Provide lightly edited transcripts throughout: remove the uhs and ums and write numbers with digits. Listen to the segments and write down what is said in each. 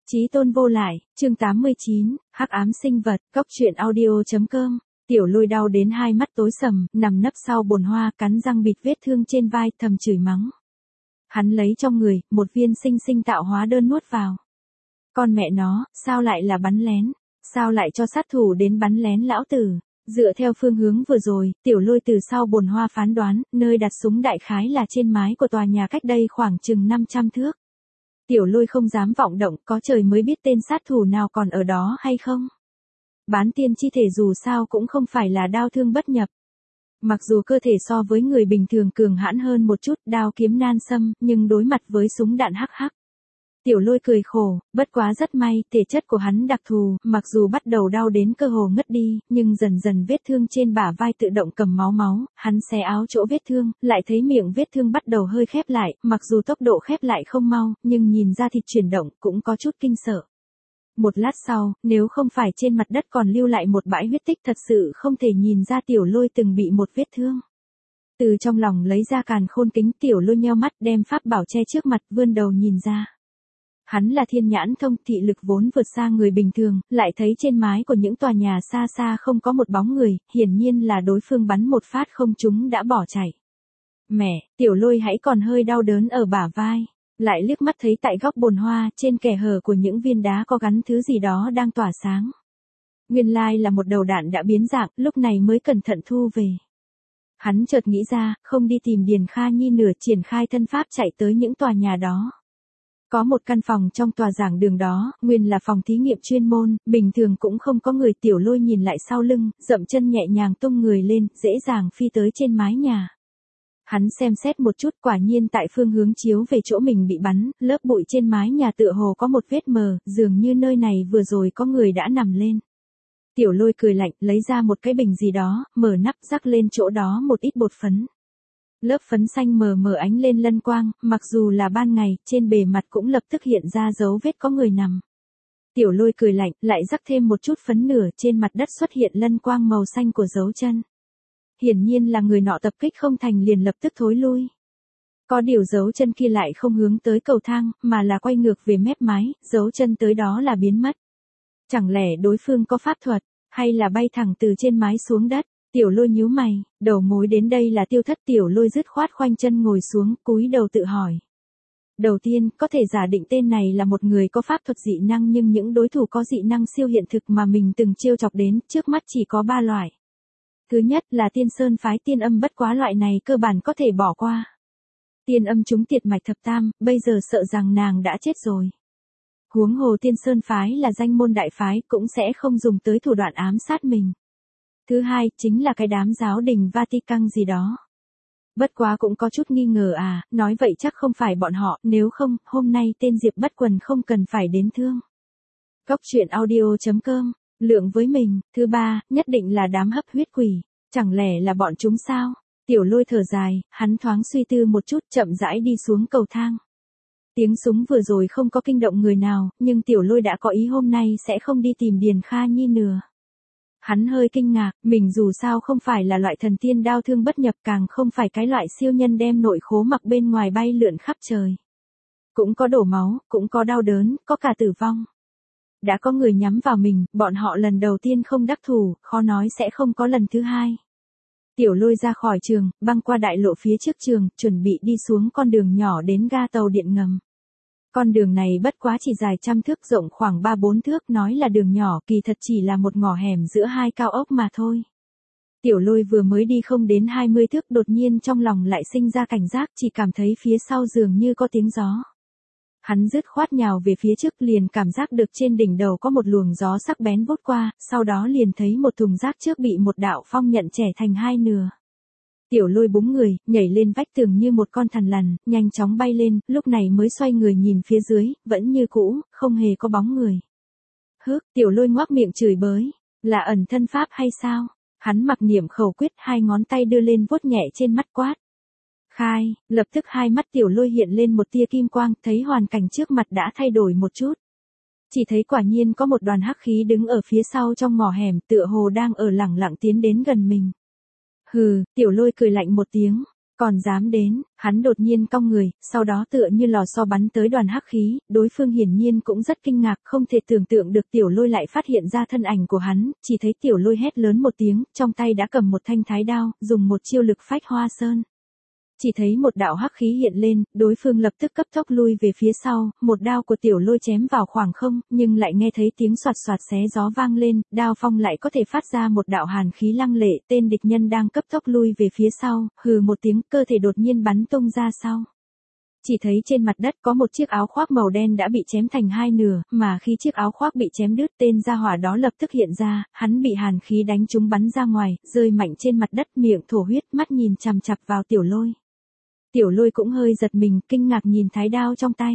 Chí tôn vô lại, chương 89, hắc ám sinh vật, Cốc truyện audio.com. Tiểu Lôi đau đến hai mắt tối sầm, nằm nấp sau bồn hoa, cắn răng bịt vết thương trên vai, thầm chửi mắng. Hắn lấy trong người, một viên sinh sinh tạo hóa đơn nuốt vào. Con mẹ nó, sao lại là bắn lén? Sao lại cho sát thủ đến bắn lén lão tử? Dựa theo phương hướng vừa rồi, Tiểu Lôi từ sau bồn hoa phán đoán, nơi đặt súng đại khái là trên mái của tòa nhà cách đây khoảng chừng 500 thước. Tiểu Lôi không dám vọng động, có trời mới biết tên sát thủ nào còn ở đó hay không. Bán tiên chi thể dù sao cũng không phải là đao thương bất nhập. Mặc dù cơ thể so với người bình thường cường hãn hơn một chút, đao kiếm nan xâm, nhưng đối mặt với súng đạn hắc hắc. Tiểu Lôi cười khổ, bất quá rất may, thể chất của hắn đặc thù, mặc dù bắt đầu đau đến cơ hồ ngất đi, nhưng dần dần vết thương trên bả vai tự động cầm máu, hắn xé áo chỗ vết thương, lại thấy miệng vết thương bắt đầu hơi khép lại, mặc dù tốc độ khép lại không mau, nhưng nhìn ra thịt chuyển động, cũng có chút kinh sợ. Một lát sau, nếu không phải trên mặt đất còn lưu lại một bãi huyết tích thật sự không thể nhìn ra Tiểu Lôi từng bị một vết thương. Từ trong lòng lấy ra càn khôn kính, Tiểu Lôi nheo mắt đem pháp bảo che trước mặt, vươn đầu nhìn ra. Hắn là thiên nhãn thông, thị lực vốn vượt xa người bình thường, lại thấy trên mái của những tòa nhà xa xa không có một bóng người, hiển nhiên là đối phương bắn một phát không trúng đã bỏ chạy. Mẹ, Tiểu Lôi hãy còn hơi đau đớn ở bả vai, lại liếc mắt thấy tại góc bồn hoa, trên kẽ hở của những viên đá có gắn thứ gì đó đang tỏa sáng. Nguyên lai là một đầu đạn đã biến dạng, lúc này mới cẩn thận thu về. Hắn chợt nghĩ ra, không đi tìm Điền Kha Nhi nửa, triển khai thân pháp chạy tới những tòa nhà đó. Có một căn phòng trong tòa giảng đường đó, nguyên là phòng thí nghiệm chuyên môn, bình thường cũng không có người. Tiểu Lôi nhìn lại sau lưng, dậm chân nhẹ nhàng tung người lên, dễ dàng phi tới trên mái nhà. Hắn xem xét một chút, quả nhiên tại phương hướng chiếu về chỗ mình bị bắn, lớp bụi trên mái nhà tựa hồ có một vết mờ, dường như nơi này vừa rồi có người đã nằm lên. Tiểu Lôi cười lạnh, lấy ra một cái bình gì đó, mở nắp rắc lên chỗ đó một ít bột phấn. Lớp phấn xanh mờ mờ ánh lên lân quang, mặc dù là ban ngày, trên bề mặt cũng lập tức hiện ra dấu vết có người nằm. Tiểu Lôi cười lạnh, lại rắc thêm một chút phấn nửa, trên mặt đất xuất hiện lân quang màu xanh của dấu chân. Hiển nhiên là người nọ tập kích không thành liền lập tức thối lui. Có điều dấu chân kia lại không hướng tới cầu thang, mà là quay ngược về mép mái, dấu chân tới đó là biến mất. Chẳng lẽ đối phương có pháp thuật, hay là bay thẳng từ trên mái xuống đất? Tiểu Lôi nhíu mày, đầu mối đến đây là Tiêu Thất. Tiểu Lôi dứt khoát khoanh chân ngồi xuống, cúi đầu tự hỏi. Đầu tiên, có thể giả định tên này là một người có pháp thuật dị năng, nhưng những đối thủ có dị năng siêu hiện thực mà mình từng trêu chọc đến, trước mắt chỉ có 3 loại. Thứ nhất là Tiên Sơn phái Tiên Âm, bất quá loại này cơ bản có thể bỏ qua. Tiên Âm trúng tiệt mạch thập tam, bây giờ sợ rằng nàng đã chết rồi. Huống hồ Tiên Sơn phái là danh môn đại phái, cũng sẽ không dùng tới thủ đoạn ám sát mình. Thứ hai, chính là cái đám giáo đình Vatican gì đó. Bất quá cũng có chút nghi ngờ à, nói vậy chắc không phải bọn họ, nếu không, hôm nay tên Diệp Bất Quần không cần phải đến thương. Cốc truyện audio.com, lượng với mình. Thứ ba, nhất định là đám hấp huyết quỷ, chẳng lẽ là bọn chúng sao? Tiểu Lôi thở dài, hắn thoáng suy tư một chút, chậm rãi đi xuống cầu thang. Tiếng súng vừa rồi không có kinh động người nào, nhưng Tiểu Lôi đã có ý hôm nay sẽ không đi tìm Điền Kha Nhi nữa. Hắn hơi kinh ngạc, mình dù sao không phải là loại thần tiên đao thương bất nhập, càng không phải cái loại siêu nhân đem nội khố mặc bên ngoài bay lượn khắp trời. Cũng có đổ máu, cũng có đau đớn, có cả tử vong. Đã có người nhắm vào mình, bọn họ lần đầu tiên không đắc thủ, khó nói sẽ không có lần thứ hai. Tiểu Lôi ra khỏi trường, băng qua đại lộ phía trước trường, chuẩn bị đi xuống con đường nhỏ đến ga tàu điện ngầm. Con đường này bất quá chỉ dài 100 thước, rộng khoảng 3-4 thước, nói là đường nhỏ, kỳ thật chỉ là một ngõ hẻm giữa hai cao ốc mà thôi. Tiểu Lôi vừa mới đi không đến 20 thước, đột nhiên trong lòng lại sinh ra cảnh giác, chỉ cảm thấy phía sau dường như có tiếng gió. Hắn dứt khoát nhào về phía trước, liền cảm giác được trên đỉnh đầu có một luồng gió sắc bén vút qua, sau đó liền thấy một thùng rác trước bị một đạo phong nhận chẻ thành hai nửa. Tiểu Lôi búng người, nhảy lên vách tường như một con thằn lằn, nhanh chóng bay lên, lúc này mới xoay người nhìn phía dưới, vẫn như cũ, không hề có bóng người. Tiểu Lôi ngoác miệng chửi bới, là ẩn thân pháp hay sao? Hắn mặc niệm khẩu quyết, hai ngón tay đưa lên vuốt nhẹ trên mắt quát. Khai, lập tức hai mắt Tiểu Lôi hiện lên một tia kim quang, thấy hoàn cảnh trước mặt đã thay đổi một chút. Chỉ thấy quả nhiên có một đoàn hắc khí đứng ở phía sau trong ngõ hẻm, tựa hồ đang ở lẳng lặng tiến đến gần mình. Hừ, Tiểu Lôi cười lạnh một tiếng. Còn dám đến, hắn đột nhiên cong người, sau đó tựa như lò xo bắn tới đoàn hắc khí, đối phương hiển nhiên cũng rất kinh ngạc, không thể tưởng tượng được tiểu lôi lại phát hiện ra thân ảnh của hắn, chỉ thấy tiểu lôi hét lớn một tiếng, trong tay đã cầm một thanh thái đao, dùng một chiêu lực phách hoa sơn. Chỉ thấy một đạo hắc khí hiện lên, đối phương lập tức cấp tốc lui về phía sau, một đao của tiểu lôi chém vào khoảng không, nhưng lại nghe thấy tiếng xoạt xoạt xé gió vang lên, đao phong lại có thể phát ra một đạo hàn khí lăng lệ, tên địch nhân đang cấp tốc lui về phía sau, hừ một tiếng, cơ thể đột nhiên bắn tung ra sau. Chỉ thấy trên mặt đất có một chiếc áo khoác màu đen đã bị chém thành hai nửa, mà khi chiếc áo khoác bị chém đứt, tên gia hỏa đó lập tức hiện ra, hắn bị hàn khí đánh trúng bắn ra ngoài, rơi mạnh trên mặt đất, miệng thổ huyết, mắt nhìn chằm chằm vào tiểu lôi. Tiểu lôi cũng hơi giật mình, kinh ngạc nhìn thái đao trong tay.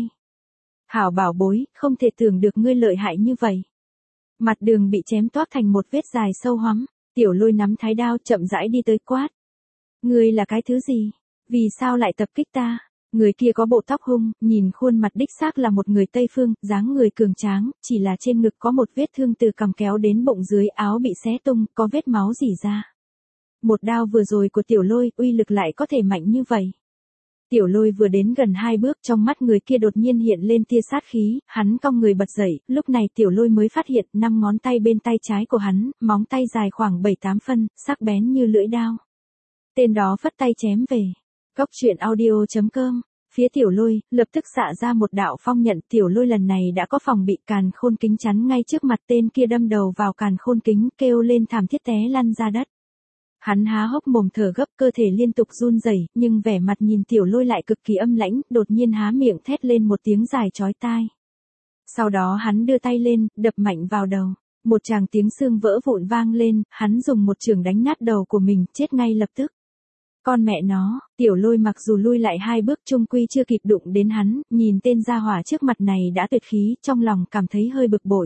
Hảo bảo bối, không thể tưởng được ngươi lợi hại như vậy. Mặt đường bị chém toác thành một vết dài sâu hoắm, tiểu lôi nắm thái đao chậm rãi đi tới quát. Ngươi là cái thứ gì? Vì sao lại tập kích ta? Người kia có bộ tóc hung, nhìn khuôn mặt đích xác là một người Tây Phương, dáng người cường tráng, chỉ là trên ngực có một vết thương từ cằm kéo đến bụng dưới, áo bị xé tung, có vết máu rỉ ra. Một đao vừa rồi của tiểu lôi, uy lực lại có thể mạnh như vậy. Tiểu lôi vừa đến gần 2 bước, trong mắt người kia đột nhiên hiện lên tia sát khí, hắn cong người bật dậy, lúc này tiểu lôi mới phát hiện 5 ngón tay bên tay trái của hắn, móng tay dài khoảng 7-8 phân, sắc bén như lưỡi dao. Tên đó phất tay chém về. Góc truyện audio.com, phía tiểu lôi, lập tức xạ ra một đạo phong nhận, tiểu lôi lần này đã có phòng bị, càn khôn kính chắn ngay trước mặt, tên kia đâm đầu vào càn khôn kính, kêu lên thảm thiết té lăn ra đất. Hắn há hốc mồm thở gấp, cơ thể liên tục run rẩy, nhưng vẻ mặt nhìn tiểu lôi lại cực kỳ âm lãnh, đột nhiên há miệng thét lên một tiếng dài chói tai. Sau đó hắn đưa tay lên, đập mạnh vào đầu. Một tràng tiếng xương vỡ vụn vang lên, hắn dùng một chưởng đánh nát đầu của mình, chết ngay lập tức. Con mẹ nó, tiểu lôi mặc dù lui lại 2 bước chung quy chưa kịp đụng đến hắn, nhìn tên gia hỏa trước mặt này đã tuyệt khí, trong lòng cảm thấy hơi bực bội.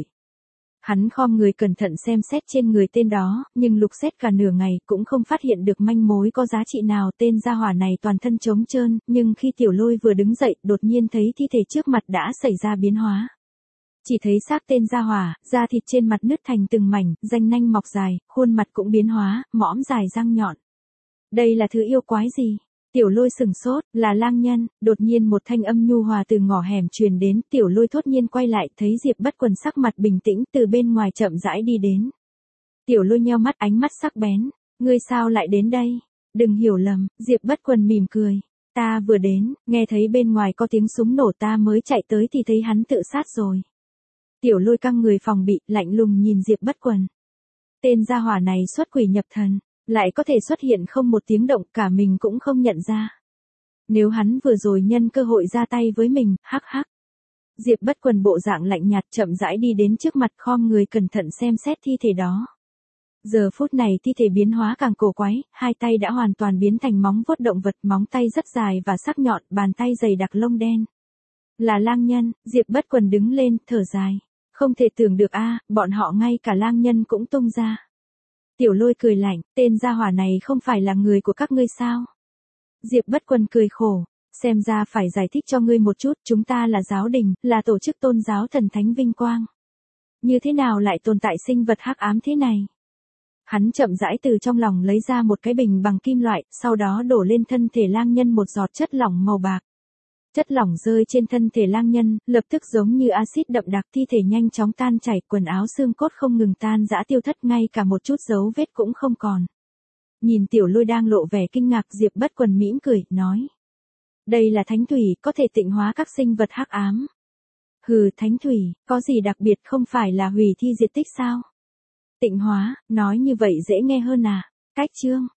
Hắn khom người cẩn thận xem xét trên người tên đó, nhưng lục xét cả nửa ngày cũng không phát hiện được manh mối có giá trị nào. Tên gia hỏa này toàn thân trống trơn, nhưng khi tiểu lôi vừa đứng dậy, đột nhiên thấy thi thể trước mặt đã xảy ra biến hóa. Chỉ thấy xác tên gia hỏa, da thịt trên mặt nứt thành từng mảnh, răng nanh mọc dài, khuôn mặt cũng biến hóa, mõm dài răng nhọn. Đây là thứ yêu quái gì? Tiểu lôi sừng sốt, là lang nhân, đột nhiên một thanh âm nhu hòa từ ngõ hẻm truyền đến, tiểu lôi thốt nhiên quay lại, thấy Diệp Bất Quần sắc mặt bình tĩnh từ bên ngoài chậm rãi đi đến. Tiểu lôi nheo mắt, ánh mắt sắc bén, ngươi sao lại đến đây? Đừng hiểu lầm, Diệp Bất Quần mỉm cười, ta vừa đến, nghe thấy bên ngoài có tiếng súng nổ ta mới chạy tới thì thấy hắn tự sát rồi. Tiểu lôi căng người phòng bị, lạnh lùng nhìn Diệp Bất Quần. Tên gia hỏa này xuất quỷ nhập thần. Lại có thể xuất hiện không một tiếng động, cả mình cũng không nhận ra. Nếu hắn vừa rồi nhân cơ hội ra tay với mình, hắc hắc. Diệp Bất Quần bộ dạng lạnh nhạt chậm rãi đi đến trước mặt, khom người cẩn thận xem xét thi thể đó. Giờ phút này thi thể biến hóa càng cổ quái, hai tay đã hoàn toàn biến thành móng vuốt động vật, móng tay rất dài và sắc nhọn, bàn tay dày đặc lông đen. Là lang nhân, Diệp Bất Quần đứng lên, thở dài. Không thể tưởng được a, bọn họ ngay cả lang nhân cũng tung ra. Tiểu lôi cười lạnh, tên gia hỏa này không phải là người của các ngươi sao? Diệp Bất Quần cười khổ, xem ra phải giải thích cho ngươi một chút, chúng ta là giáo đình, là tổ chức tôn giáo thần thánh vinh quang. Như thế nào lại tồn tại sinh vật hắc ám thế này? Hắn chậm rãi từ trong lòng lấy ra một cái bình bằng kim loại, sau đó đổ lên thân thể lang nhân một giọt chất lỏng màu bạc. Chất lỏng rơi trên thân thể lang nhân, lập tức giống như axit đậm đặc, thi thể nhanh chóng tan chảy, quần áo xương cốt không ngừng tan rã tiêu thất, ngay cả một chút dấu vết cũng không còn. Nhìn tiểu lôi đang lộ vẻ kinh ngạc, Diệp Bất Quần mỉm cười, nói. Đây là thánh thủy, có thể tịnh hóa các sinh vật hắc ám. Hừ, thánh thủy, có gì đặc biệt, không phải là hủy thi diệt tích sao? Tịnh hóa, nói như vậy dễ nghe hơn à? Cách chương.